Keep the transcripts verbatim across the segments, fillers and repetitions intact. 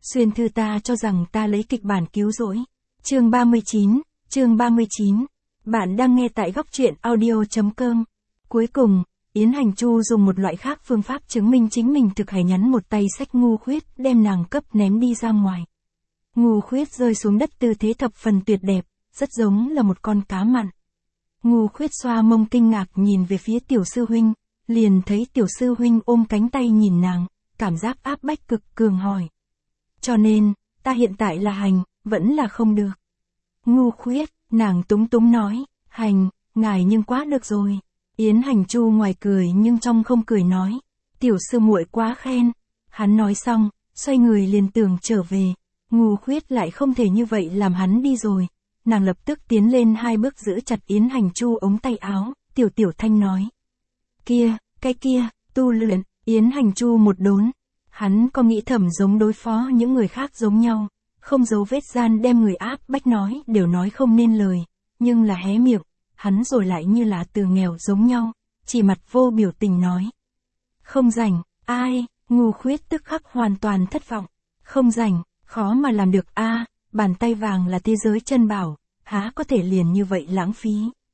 Xuyên thư ta cho rằng ta lấy kịch bản cứu rỗi. Chương ba mươi chín, chương ba mươi chín. Bạn đang nghe tại góc truyện audio.com. Cuối cùng, Yến Hành Chu dùng một loại khác phương pháp chứng minh chính mình thực hay nhắn một tay xách Ngu Khuyết đem nàng cấp ném đi ra ngoài. Ngu Khuyết rơi xuống đất tư thế thập phần tuyệt đẹp, rất giống là một con cá mặn. Ngu Khuyết xoa mông kinh ngạc nhìn về phía tiểu sư huynh, liền thấy tiểu sư huynh ôm cánh tay nhìn nàng, cảm giác áp bách cực cường hỏi. Cho nên, ta hiện tại là hành, vẫn là không được. Ngu Khuyết, nàng túng túng nói, hành, ngài nhưng quá được rồi. Yến Hành Chu ngoài cười nhưng trong không cười nói, tiểu sư muội quá khen. Hắn nói xong, xoay người liền tưởng trở về. Ngu Khuyết lại không thể như vậy làm hắn đi rồi. Nàng lập tức tiến lên hai bước giữ chặt Yến Hành Chu ống tay áo, tiểu tiểu thanh nói. Kia, cái kia, tu luyện. Yến Hành Chu một đốn. Hắn có nghĩ thầm giống đối phó những người khác giống nhau, không giấu vết gian đem người áp bách nói đều nói không nên lời, nhưng là hé miệng, hắn rồi lại như là từ nghèo giống nhau, chỉ mặt vô biểu tình nói. Không rảnh, ai, Ngu Khuyết tức khắc hoàn toàn thất vọng, không rảnh, khó mà làm được a, bàn tay vàng là thế giới chân bảo, há có thể liền như vậy lãng phí.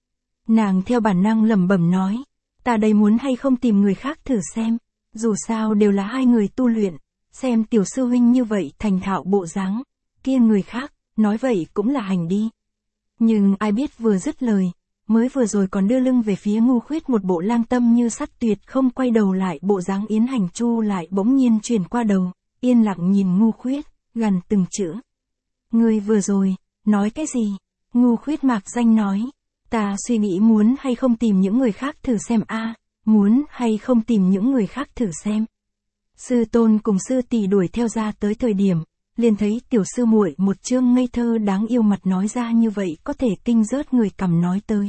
Nàng theo bản năng lẩm bẩm nói, ta đây muốn hay không tìm người khác thử xem. Dù sao đều là hai người tu luyện, xem tiểu sư huynh như vậy thành thạo bộ dáng, kia người khác, nói vậy cũng là hành đi. Nhưng ai biết vừa dứt lời, mới vừa rồi còn đưa lưng về phía Ngu Khuyết một bộ lang tâm như sắt tuyệt không quay đầu lại bộ dáng Yến Hành Chu lại bỗng nhiên chuyển qua đầu, yên lặng nhìn Ngu Khuyết, gần từng chữ. Ngươi vừa rồi, nói cái gì? Ngu Khuyết mạc danh nói, ta suy nghĩ muốn hay không tìm những người khác thử xem a. Muốn hay không tìm những người khác thử xem. Sư tôn cùng sư tỷ đuổi theo ra tới thời điểm, liền thấy tiểu sư muội một chương ngây thơ đáng yêu mặt nói ra như vậy có thể kinh rớt người cầm nói tới.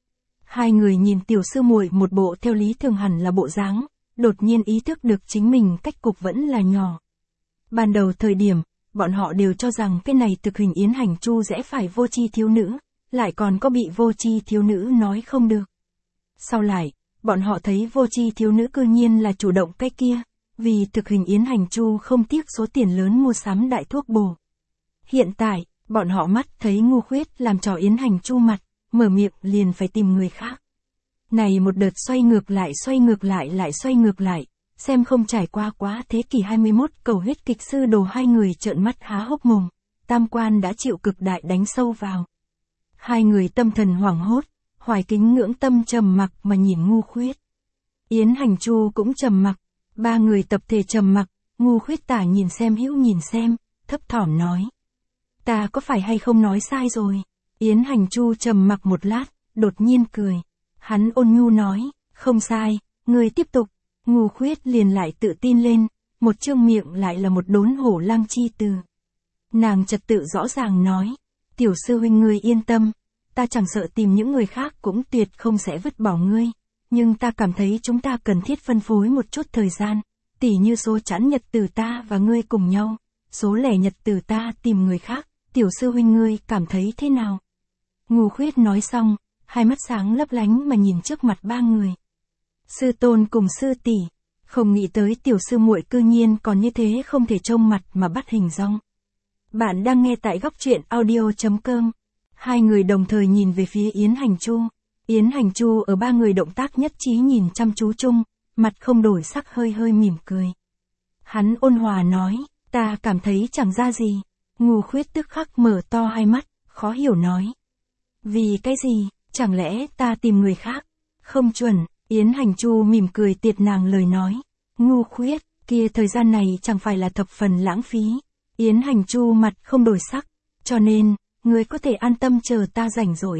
Hai người nhìn tiểu sư muội một bộ theo lý thường hẳn là bộ dáng, đột nhiên ý thức được chính mình cách cục vẫn là nhỏ. Ban đầu thời điểm, bọn họ đều cho rằng cái này thực hình Yến Hành Chu rẽ phải vô tri thiếu nữ, lại còn có bị vô tri thiếu nữ nói không được. Sau lại, bọn họ thấy vô tri thiếu nữ cư nhiên là chủ động cái kia, vì thực hình Yến Hành Chu không tiếc số tiền lớn mua sắm đại thuốc bổ. Hiện tại, bọn họ mắt thấy Ngu Khuyết làm trò Yến Hành Chu mặt, mở miệng liền phải tìm người khác. Này một đợt xoay ngược lại xoay ngược lại lại xoay ngược lại, xem không trải qua quá thế kỷ hai mươi mốt cầu huyết kịch sư đồ hai người trợn mắt há hốc mồm, tam quan đã chịu cực đại đánh sâu vào. Hai người tâm thần hoảng hốt. Hoài kính ngưỡng tâm trầm mặc mà nhìn Ngu Khuyết. Yến Hành Chu cũng trầm mặc, ba người tập thể trầm mặc, Ngu Khuyết tả nhìn xem hữu nhìn xem, thấp thỏm nói. Ta có phải hay không nói sai rồi? Yến Hành Chu trầm mặc một lát, đột nhiên cười. Hắn ôn nhu nói, không sai, người tiếp tục. Ngu Khuyết liền lại tự tin lên, một chương miệng lại là một đốn hổ lang chi từ. Nàng trật tự rõ ràng nói, tiểu sư huynh ngươi yên tâm. Ta chẳng sợ tìm những người khác cũng tuyệt không sẽ vứt bỏ ngươi, nhưng ta cảm thấy chúng ta cần thiết phân phối một chút thời gian, tỉ như số chẵn nhật từ ta và ngươi cùng nhau, số lẻ nhật từ ta tìm người khác, tiểu sư huynh ngươi cảm thấy thế nào? Ngu Khuyết nói xong, hai mắt sáng lấp lánh mà nhìn trước mặt ba người. Sư tôn cùng sư tỷ, không nghĩ tới tiểu sư muội cư nhiên còn như thế không thể trông mặt mà bắt hình dong. Bạn đang nghe tại góc truyện audio.com. Hai người đồng thời nhìn về phía Yến Hành Chu. Yến Hành Chu ở ba người động tác nhất trí nhìn chăm chú chung, mặt không đổi sắc hơi hơi mỉm cười. Hắn ôn hòa nói, ta cảm thấy chẳng ra gì. Ngu Khuyết tức khắc mở to hai mắt, khó hiểu nói. Vì cái gì, chẳng lẽ ta tìm người khác? Không chuẩn, Yến Hành Chu mỉm cười tiệt nàng lời nói. Ngu Khuyết, kia thời gian này chẳng phải là thập phần lãng phí. Yến Hành Chu mặt không đổi sắc, cho nên, ngươi có thể an tâm chờ ta rảnh rỗi.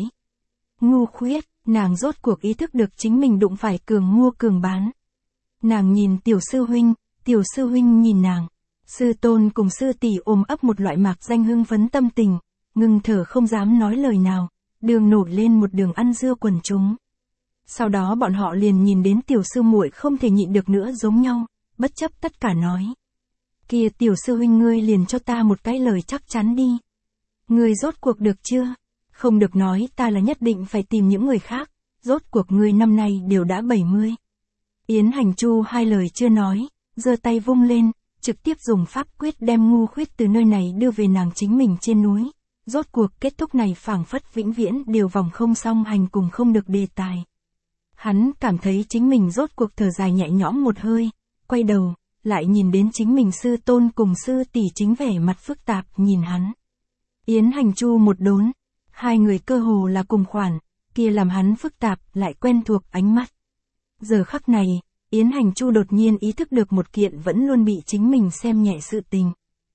Ngu Khuyết, nàng rốt cuộc ý thức được chính mình đụng phải cường mua cường bán. Nàng nhìn tiểu sư huynh, tiểu sư huynh nhìn nàng. Sư tôn cùng sư tỷ ôm ấp một loại mạc danh hưng phấn tâm tình, ngừng thở không dám nói lời nào, đường nổi lên một đường ăn dưa quần chúng. Sau đó bọn họ liền nhìn đến tiểu sư muội không thể nhịn được nữa giống nhau, bất chấp tất cả nói. Kia tiểu sư huynh ngươi liền cho ta một cái lời chắc chắn đi. Ngươi rốt cuộc được chưa? Không được nói ta là nhất định phải tìm những người khác, rốt cuộc ngươi năm nay đều đã bảy mươi. Yến Hành Chu hai lời chưa nói, giơ tay vung lên, trực tiếp dùng pháp quyết đem Ngu Khuyết từ nơi này đưa về nàng chính mình trên núi. Rốt cuộc kết thúc này phảng phất vĩnh viễn đều vòng không song hành cùng không được đề tài. Hắn cảm thấy chính mình rốt cuộc thở dài nhẹ nhõm một hơi, quay đầu, lại nhìn đến chính mình sư tôn cùng sư tỷ chính vẻ mặt phức tạp nhìn hắn. Yến Hành Chu một đốn, hai người cơ hồ là cùng khoản, kia làm hắn phức tạp lại quen thuộc ánh mắt. Giờ khắc này, Yến Hành Chu đột nhiên ý thức được một kiện vẫn luôn bị chính mình xem nhẹ sự tình.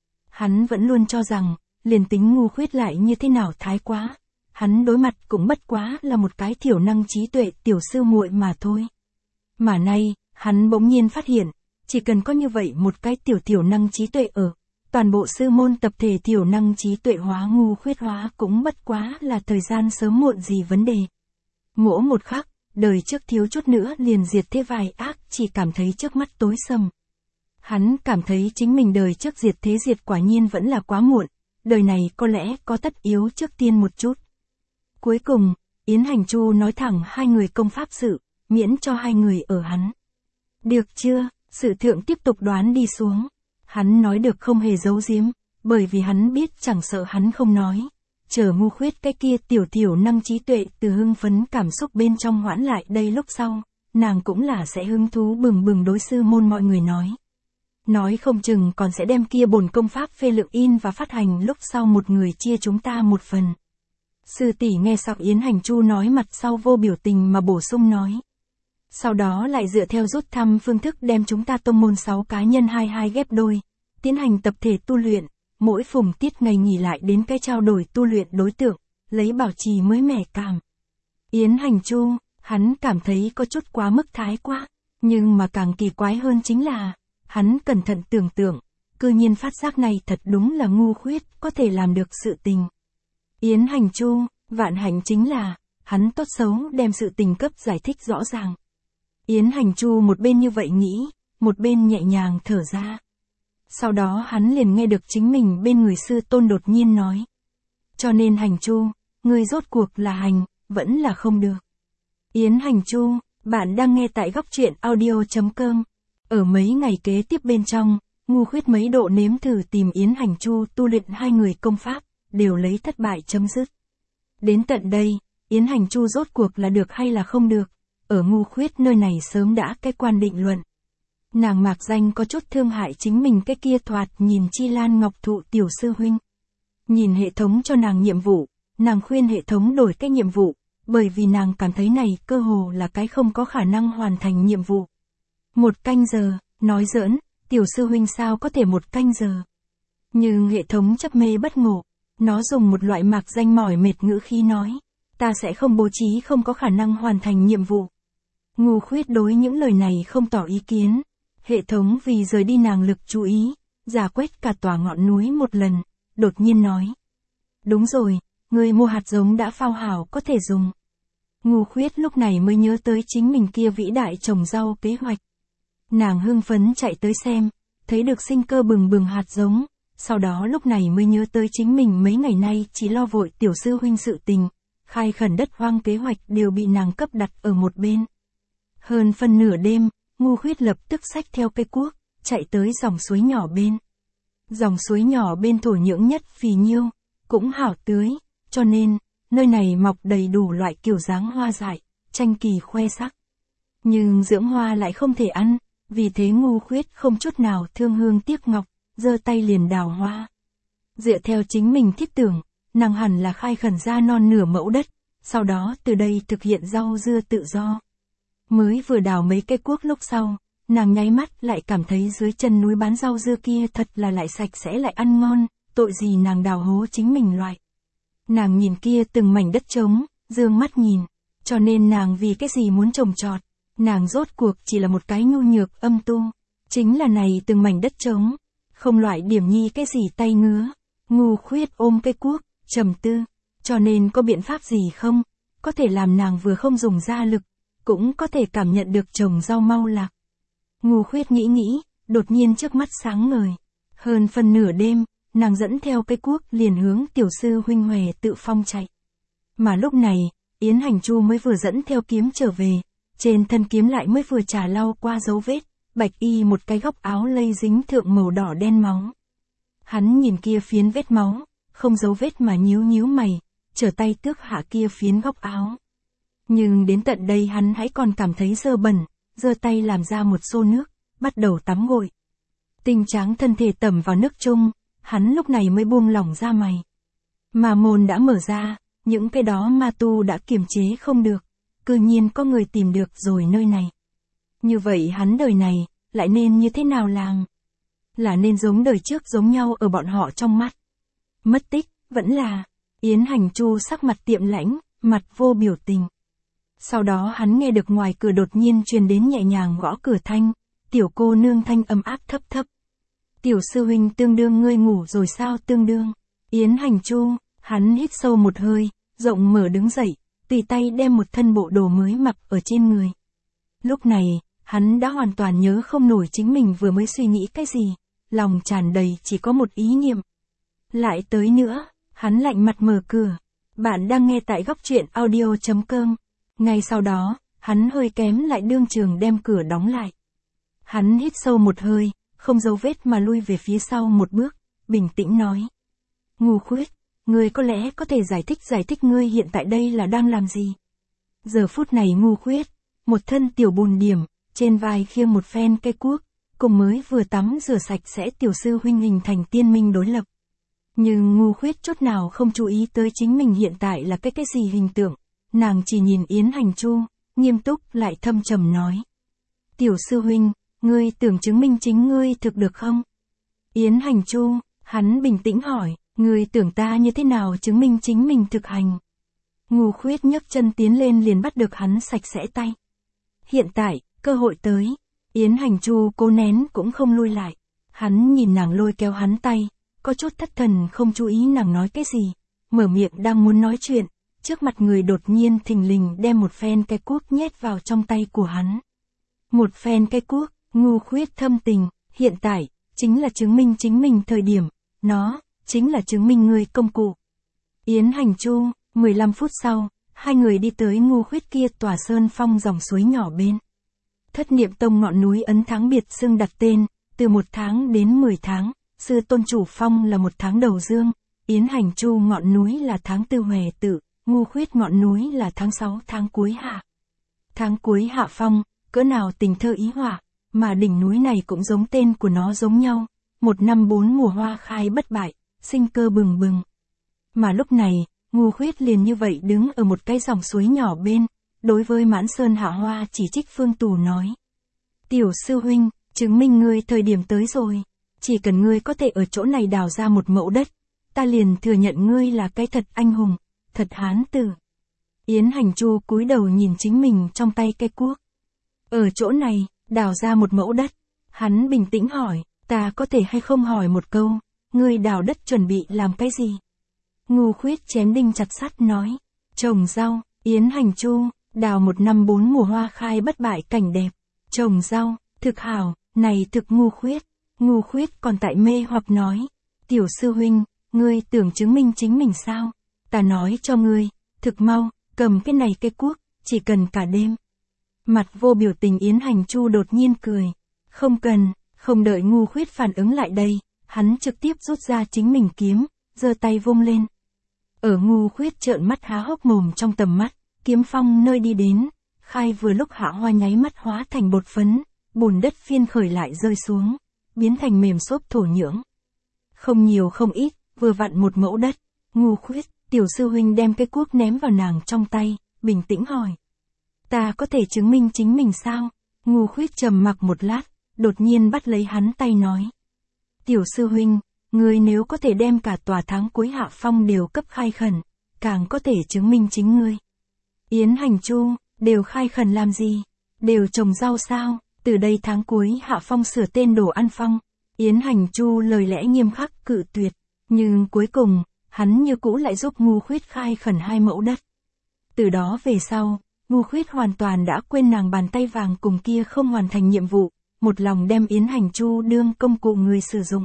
Hắn vẫn luôn cho rằng, liền tính Ngu Khuyết lại như thế nào thái quá, hắn đối mặt cũng bất quá là một cái thiểu năng trí tuệ tiểu sư muội mà thôi. Mà nay, hắn bỗng nhiên phát hiện, chỉ cần có như vậy một cái tiểu tiểu năng trí tuệ ở, toàn bộ sư môn tập thể thiểu năng trí tuệ hóa Ngu Khuyết hóa cũng bất quá là thời gian sớm muộn gì vấn đề. Ngỗ một khắc, đời trước thiếu chút nữa liền diệt thế vài ác, chỉ cảm thấy trước mắt tối sầm. Hắn cảm thấy chính mình đời trước diệt thế diệt quả nhiên vẫn là quá muộn, đời này có lẽ có tất yếu trước tiên một chút. Cuối cùng, Yến Hành Chu nói thẳng hai người công pháp sự, miễn cho hai người ở hắn. Được chưa, sự thượng tiếp tục đoán đi xuống. Hắn nói được không hề giấu giếm, bởi vì hắn biết chẳng sợ hắn không nói. Chờ Ngu Khuyết cái kia tiểu tiểu năng trí tuệ từ hưng phấn cảm xúc bên trong hoãn lại đây lúc sau, nàng cũng là sẽ hứng thú bừng bừng đối sư môn mọi người nói. Nói không chừng còn sẽ đem kia bổn công pháp phê lượng in và phát hành lúc sau một người chia chúng ta một phần. Sư tỷ nghe xong Yến Hành Chu nói mặt sau vô biểu tình mà bổ sung nói. Sau đó lại dựa theo rút thăm phương thức đem chúng ta tông môn sáu cá nhân hai hai ghép đôi, tiến hành tập thể tu luyện, mỗi phùng tiết ngày nghỉ lại đến cái trao đổi tu luyện đối tượng, lấy bảo trì mới mẻ cảm. Yến Hành Chu, hắn cảm thấy có chút quá mức thái quá, nhưng mà càng kỳ quái hơn chính là, hắn cẩn thận tưởng tượng, cư nhiên phát giác này thật đúng là Ngu Khuyết có thể làm được sự tình. Yến Hành Chu, vạn hạnh chính là, hắn tốt xấu đem sự tình cấp giải thích rõ ràng. Yến Hành Chu một bên như vậy nghĩ, một bên nhẹ nhàng thở ra. Sau đó hắn liền nghe được chính mình bên người sư tôn đột nhiên nói. Cho nên Hành Chu, ngươi rốt cuộc là hành, vẫn là không được. Yến Hành Chu, bạn đang nghe tại góc truyện audio chấm com. Ở mấy ngày kế tiếp bên trong, Ngu Khuyết mấy độ nếm thử tìm Yến Hành Chu tu luyện hai người công pháp, đều lấy thất bại chấm dứt. Đến tận đây, Yến Hành Chu rốt cuộc là được hay là không được, ở Ngu Khuyết nơi này sớm đã cái quan định luận. Nàng mạc danh có chút thương hại chính mình cái kia thoạt nhìn chi lan ngọc thụ tiểu sư huynh. Nhìn hệ thống cho nàng nhiệm vụ, nàng khuyên hệ thống đổi cái nhiệm vụ, bởi vì nàng cảm thấy này cơ hồ là cái không có khả năng hoàn thành nhiệm vụ. Một canh giờ, nói giỡn, tiểu sư huynh sao có thể một canh giờ. Nhưng hệ thống chấp mê bất ngộ, nó dùng một loại mạc danh mỏi mệt ngữ khí nói, ta sẽ không bố trí không có khả năng hoàn thành nhiệm vụ. Ngu Khuyết đối những lời này không tỏ ý kiến. Hệ thống vì rời đi nàng lực chú ý, giả quét cả tòa ngọn núi một lần, đột nhiên nói. Đúng rồi, người mua hạt giống đã phao hảo có thể dùng. Ngu Khuyết lúc này mới nhớ tới chính mình kia vĩ đại trồng rau kế hoạch. Nàng hưng phấn chạy tới xem, thấy được sinh cơ bừng bừng hạt giống, sau đó lúc này mới nhớ tới chính mình mấy ngày nay chỉ lo vội tiểu sư huynh sự tình, khai khẩn đất hoang kế hoạch đều bị nàng cấp đặt ở một bên. Hơn phân nửa đêm, Ngu Khuyết lập tức xách theo cây cuốc, chạy tới dòng suối nhỏ bên. Dòng suối nhỏ bên thổ nhưỡng nhất phì nhiêu, cũng hảo tưới, cho nên, nơi này mọc đầy đủ loại kiểu dáng hoa dại, tranh kỳ khoe sắc. Nhưng dưỡng hoa lại không thể ăn, vì thế Ngu Khuyết không chút nào thương hương tiếc ngọc, giơ tay liền đào hoa. Dựa theo chính mình thiết tưởng, nàng hẳn là khai khẩn ra non nửa mẫu đất, sau đó từ đây thực hiện rau dưa tự do. Mới vừa đào mấy cây cuốc lúc sau, nàng nháy mắt lại cảm thấy dưới chân núi bán rau dưa kia thật là lại sạch sẽ lại ăn ngon, tội gì nàng đào hố chính mình loại. Nàng nhìn kia từng mảnh đất trống, dương mắt nhìn, cho nên nàng vì cái gì muốn trồng trọt, nàng rốt cuộc chỉ là một cái nhu nhược âm tu, chính là này từng mảnh đất trống, không loại điểm nhi cái gì tay ngứa. Ngu Khuyết ôm cây cuốc, trầm tư, cho nên có biện pháp gì không, có thể làm nàng vừa không dùng ra lực, cũng có thể cảm nhận được trồng rau mau lạc. Ngu Khuyết nghĩ nghĩ, đột nhiên trước mắt sáng ngời. Hơn phân nửa đêm, nàng dẫn theo cây cuốc liền hướng tiểu sư huynh Huệ tự phong chạy. Mà lúc này, Yến Hành Chu mới vừa dẫn theo kiếm trở về, trên thân kiếm lại mới vừa trà lau qua dấu vết, bạch y một cái góc áo lây dính thượng màu đỏ đen máu. Hắn nhìn kia phiến vết máu, không dấu vết mà nhíu nhíu mày, trở tay tước hạ kia phiến góc áo. Nhưng đến tận đây hắn hãy còn cảm thấy dơ bẩn, giơ tay làm ra một xô nước, bắt đầu tắm gội. Tinh tráng thân thể tẩm vào nước chung, hắn lúc này mới buông lỏng ra mày. Mà môn đã mở ra, những cái đó ma tu đã kiềm chế không được, cư nhiên có người tìm được rồi nơi này. Như vậy hắn đời này, lại nên như thế nào làm? Là nên giống đời trước giống nhau ở bọn họ trong mắt. Mất tích, vẫn là, Yến Hành Chu sắc mặt tiệm lãnh, mặt vô biểu tình. Sau đó hắn nghe được ngoài cửa đột nhiên truyền đến nhẹ nhàng gõ cửa thanh, tiểu cô nương thanh âm áp thấp thấp. Tiểu sư huynh tương đương ngươi ngủ rồi sao tương đương? Yến Hành Chu, hắn hít sâu một hơi, rộng mở đứng dậy, tùy tay đem một thân bộ đồ mới mặc ở trên người. Lúc này, hắn đã hoàn toàn nhớ không nổi chính mình vừa mới suy nghĩ cái gì, lòng tràn đầy chỉ có một ý niệm. Lại tới nữa, hắn lạnh mặt mở cửa. Bạn đang nghe tại góc truyện audio chấm com. Ngay sau đó, hắn hơi kém lại đương trường đem cửa đóng lại. Hắn hít sâu một hơi, không dấu vết mà lui về phía sau một bước, bình tĩnh nói. Ngu Khuyết, ngươi có lẽ có thể giải thích giải thích ngươi hiện tại đây là đang làm gì? Giờ phút này Ngu Khuyết, một thân tiểu bùn điểm, trên vai khiêng một phen cây cuốc, cùng mới vừa tắm rửa sạch sẽ tiểu sư huynh hình thành tiên minh đối lập. Nhưng Ngu Khuyết chút nào không chú ý tới chính mình hiện tại là cái cái gì hình tượng, nàng chỉ nhìn Yến Hành Chu, nghiêm túc lại thâm trầm nói. Tiểu sư huynh, ngươi tưởng chứng minh chính ngươi thực được không? Yến Hành Chu, hắn bình tĩnh hỏi, ngươi tưởng ta như thế nào chứng minh chính mình thực hành? Ngu Khuyết nhấc chân tiến lên liền bắt được hắn sạch sẽ tay. Hiện tại, cơ hội tới. Yến Hành Chu cố nén cũng không lui lại. Hắn nhìn nàng lôi kéo hắn tay, có chút thất thần không chú ý nàng nói cái gì. Mở miệng đang muốn nói chuyện, trước mặt người đột nhiên thình lình đem một phen cây cuốc nhét vào trong tay của hắn. Một phen cây cuốc, Ngu Khuyết thâm tình, hiện tại, chính là chứng minh chính mình thời điểm, nó, chính là chứng minh người công cụ. Yến Hành Chu, mười lăm phút sau, hai người đi tới Ngu Khuyết kia tòa sơn phong dòng suối nhỏ bên. Thất Niệm Tông ngọn núi ấn tháng biệt xưng đặt tên, từ một tháng đến mười tháng, sư tôn chủ phong là một tháng đầu dương, Yến Hành Chu ngọn núi là tháng tư Huệ Tử, Ngu Khuyết ngọn núi là tháng sáu tháng cuối hạ. Tháng cuối hạ phong, cỡ nào tình thơ ý họa, mà đỉnh núi này cũng giống tên của nó giống nhau, một năm bốn mùa hoa khai bất bại, sinh cơ bừng bừng. Mà lúc này, Ngu Khuyết liền như vậy đứng ở một cái dòng suối nhỏ bên, đối với Mãn Sơn Hạ Hoa chỉ trích Phương Tù nói. Tiểu sư huynh, chứng minh ngươi thời điểm tới rồi, chỉ cần ngươi có thể ở chỗ này đào ra một mẫu đất, ta liền thừa nhận ngươi là cái thật anh hùng, thật hán tử. Yến Hành Chu cúi đầu nhìn chính mình trong tay cây cuốc. Ở chỗ này, đào ra một mẫu đất, hắn bình tĩnh hỏi, ta có thể hay không hỏi một câu, ngươi đào đất chuẩn bị làm cái gì? Ngu Khuyết chém đinh chặt sắt nói, trồng rau. Yến Hành Chu, đào một năm bốn mùa hoa khai bất bại cảnh đẹp, trồng rau, thực hảo, này thực Ngu Khuyết. Ngu Khuyết còn tại mê hoặc nói, tiểu sư huynh, ngươi tưởng chứng minh chính mình sao? Ta nói cho ngươi, thực mau, cầm cái này cây cuốc, chỉ cần cả đêm. Mặt vô biểu tình Yến Hành Chu đột nhiên cười, không cần, không đợi Ngu Khuyết phản ứng lại đây, hắn trực tiếp rút ra chính mình kiếm, giơ tay vung lên. Ở Ngu Khuyết trợn mắt há hốc mồm trong tầm mắt, kiếm phong nơi đi đến, khai vừa lúc hạ hoa nháy mắt hóa thành bột phấn, bùn đất phiên khởi lại rơi xuống, biến thành mềm xốp thổ nhưỡng. Không nhiều không ít, vừa vặn một mẫu đất. Ngu Khuyết, tiểu sư huynh đem cái cuốc ném vào nàng trong tay, bình tĩnh hỏi. Ta có thể chứng minh chính mình sao? Ngu Khuyết trầm mặc một lát, đột nhiên bắt lấy hắn tay nói. Tiểu sư huynh, ngươi nếu có thể đem cả tòa tháng cuối hạ phong đều cấp khai khẩn, càng có thể chứng minh chính ngươi. Yến Hành Chu, đều khai khẩn làm gì? Đều trồng rau sao? Từ đây tháng cuối hạ phong sửa tên đồ ăn phong. Yến Hành Chu lời lẽ nghiêm khắc cự tuyệt, nhưng cuối cùng, hắn như cũ lại giúp Ngu Khuyết khai khẩn hai mẫu đất. Từ đó về sau, Ngu Khuyết hoàn toàn đã quên nàng bàn tay vàng cùng kia không hoàn thành nhiệm vụ, một lòng đem Yến Hành Chu đương công cụ người sử dụng.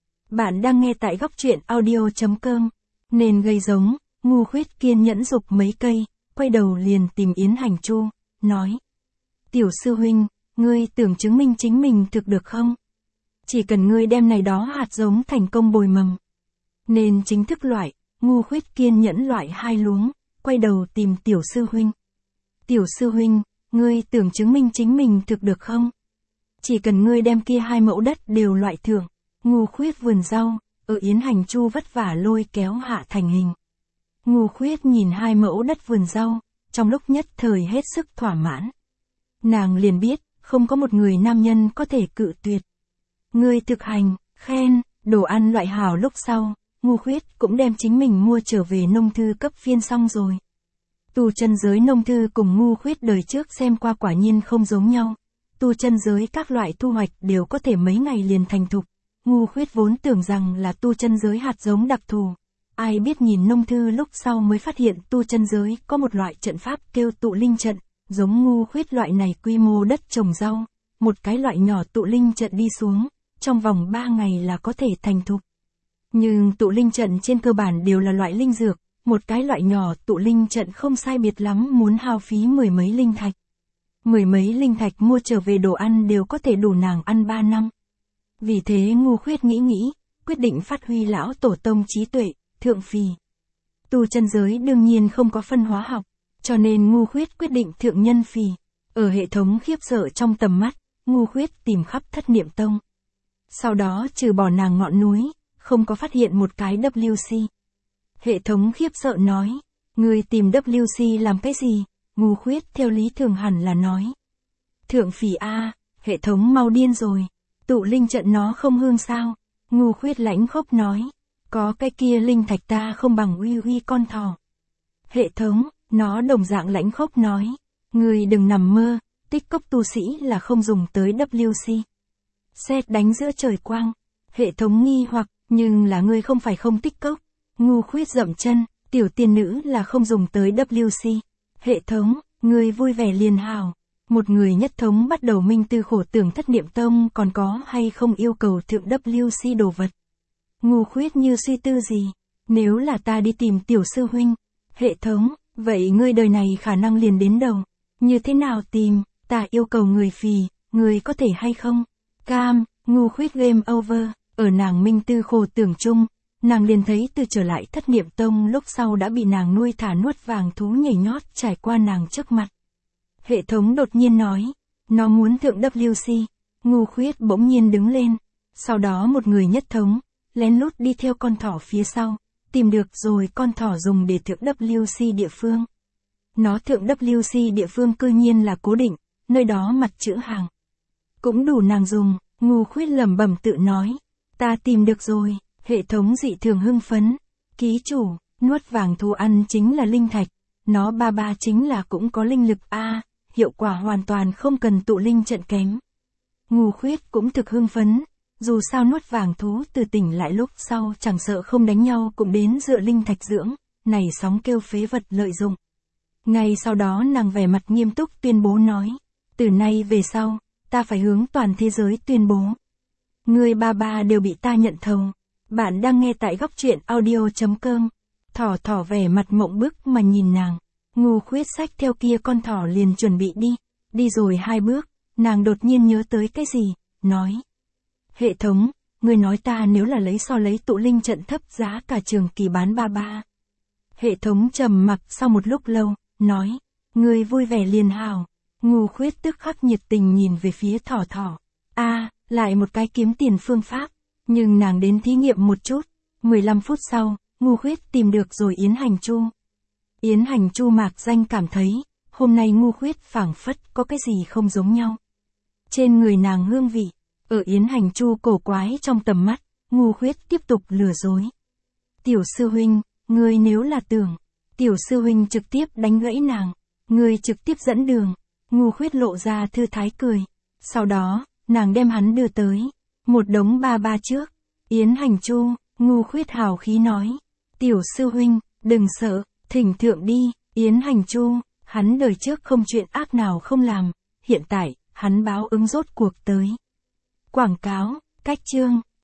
Bạn đang nghe tại góc truyện audio chấm com. Nên gây giống, Ngu Khuyết kiên nhẫn dục mấy cây, quay đầu liền tìm Yến Hành Chu, nói. Tiểu sư huynh, ngươi tưởng chứng minh chính mình thực được không? Chỉ cần ngươi đem này đó hạt giống thành công bồi mầm. Nên chính thức loại, ngu khuyết kiên nhẫn loại hai luống, quay đầu tìm tiểu sư huynh. Tiểu sư huynh, ngươi tưởng chứng minh chính mình thực được không? Chỉ cần ngươi đem kia hai mẫu đất đều loại thưởng, ngu khuyết vườn rau, ở Yến Hành Chu vất vả lôi kéo hạ thành hình. Ngu khuyết nhìn hai mẫu đất vườn rau, trong lúc nhất thời hết sức thỏa mãn. Nàng liền biết, không có một người nam nhân có thể cự tuyệt. Ngươi thực hành, khen, đồ ăn loại hảo lúc sau, ngu khuyết cũng đem chính mình mua trở về nông thư cấp phiên xong rồi. Tu chân giới nông thư cùng ngu khuyết đời trước xem qua quả nhiên không giống nhau. Tu chân giới các loại thu hoạch đều có thể mấy ngày liền thành thục. Ngu khuyết vốn tưởng rằng là tu chân giới hạt giống đặc thù. Ai biết nhìn nông thư lúc sau mới phát hiện tu chân giới có một loại trận pháp kêu tụ linh trận, giống ngu khuyết loại này quy mô đất trồng rau. Một cái loại nhỏ tụ linh trận đi xuống, trong vòng ba ngày là có thể thành thục. Nhưng tụ linh trận trên cơ bản đều là loại linh dược, một cái loại nhỏ tụ linh trận không sai biệt lắm muốn hao phí mười mấy linh thạch. Mười mấy linh thạch mua trở về đồ ăn đều có thể đủ nàng ăn ba năm. Vì thế ngu khuyết nghĩ nghĩ, quyết định phát huy lão tổ tông trí tuệ, thượng phì. Tu chân giới đương nhiên không có phân hóa học, cho nên ngu khuyết quyết định thượng nhân phì. Ở hệ thống khiếp sợ trong tầm mắt, ngu khuyết tìm khắp thất niệm tông. Sau đó trừ bỏ nàng ngọn núi, không có phát hiện một cái vê kép xê. Hệ thống khiếp sợ nói, người tìm vê kép xê làm cái gì? Ngu khuyết theo lý thường hẳn là nói. Thượng phỉ A, hệ thống mau điên rồi, tụ linh trận nó không hương sao? Ngu khuyết lãnh khốc nói, có cái kia linh thạch ta không bằng uy uy con thỏ. Hệ thống, nó đồng dạng lãnh khốc nói, người đừng nằm mơ, tích cốc tu sĩ là không dùng tới vê kép xê. Sét đánh giữa trời quang, hệ thống nghi hoặc, nhưng là ngươi không phải không tích cốc. Ngu khuyết dậm chân, tiểu tiên nữ là không dùng tới vê kép xê. Hệ thống, người vui vẻ liền hào. Một người nhất thống bắt đầu minh tư khổ tưởng thất niệm tông còn có hay không yêu cầu thượng vê kép xê đồ vật. Ngu khuyết như suy tư gì, nếu là ta đi tìm tiểu sư huynh. Hệ thống, vậy ngươi đời này khả năng liền đến đầu. Như thế nào tìm, ta yêu cầu người phì, người có thể hay không? Cam, ngu khuyết game over, ở nàng minh tư khổ tưởng chung. Nàng liền thấy từ trở lại thất niệm tông lúc sau đã bị nàng nuôi thả nuốt vàng thú nhảy nhót trải qua nàng trước mặt. Hệ thống đột nhiên nói, nó muốn thượng vê kép xê, ngu khuyết bỗng nhiên đứng lên, sau đó một người nhất thống, lén lút đi theo con thỏ phía sau, tìm được rồi con thỏ dùng để thượng vê kép xê địa phương. Nó thượng vê kép xê địa phương cư nhiên là cố định, nơi đó mặt chữ hàng. Cũng đủ nàng dùng, ngu khuyết lẩm bẩm tự nói, ta tìm được rồi. Hệ thống dị thường hưng phấn, ký chủ, nuốt vàng thú ăn chính là linh thạch, nó ba ba chính là cũng có linh lực A, hiệu quả hoàn toàn không cần tụ linh trận kém. Ngu khuyết cũng thực hưng phấn, dù sao nuốt vàng thú từ tỉnh lại lúc sau chẳng sợ không đánh nhau cũng đến dựa linh thạch dưỡng, này sóng kêu phế vật lợi dụng. Ngay sau đó nàng vẻ mặt nghiêm túc tuyên bố nói, từ nay về sau, ta phải hướng toàn thế giới tuyên bố. Người ba ba đều bị ta nhận thầu. Bạn đang nghe tại góc truyện audio chấm com. Thỏ thỏ vẻ mặt mộng bức mà nhìn nàng. Ngu khuyết xách theo kia con thỏ liền chuẩn bị đi. Đi rồi hai bước, nàng đột nhiên nhớ tới cái gì, nói. Hệ thống, người nói ta nếu là lấy so lấy tụ linh trận thấp giá cả trường kỳ bán ba ba. Hệ thống trầm mặc sau một lúc lâu, nói. Người vui vẻ liền hào. Ngu khuyết tức khắc nhiệt tình nhìn về phía thỏ thỏ. A, lại một cái kiếm tiền phương pháp. Nhưng nàng đến thí nghiệm một chút, mười lăm phút sau, ngu khuyết tìm được rồi Yến Hành Chu. Yến Hành Chu mạc danh cảm thấy, hôm nay ngu khuyết phảng phất có cái gì không giống nhau. Trên người nàng hương vị, ở Yến Hành Chu cổ quái trong tầm mắt, ngu khuyết tiếp tục lừa dối. Tiểu sư huynh, ngươi nếu là tưởng, tiểu sư huynh trực tiếp đánh gãy nàng, ngươi trực tiếp dẫn đường, ngu khuyết lộ ra thư thái cười. Sau đó, nàng đem hắn đưa tới. Một đống ba ba trước, Yến Hành Chu, ngu khuyết hào khí nói, tiểu sư huynh, đừng sợ, thỉnh thượng đi, Yến Hành Chu, hắn đời trước không chuyện ác nào không làm, hiện tại, hắn báo ứng rốt cuộc tới. Quảng cáo, cách chương.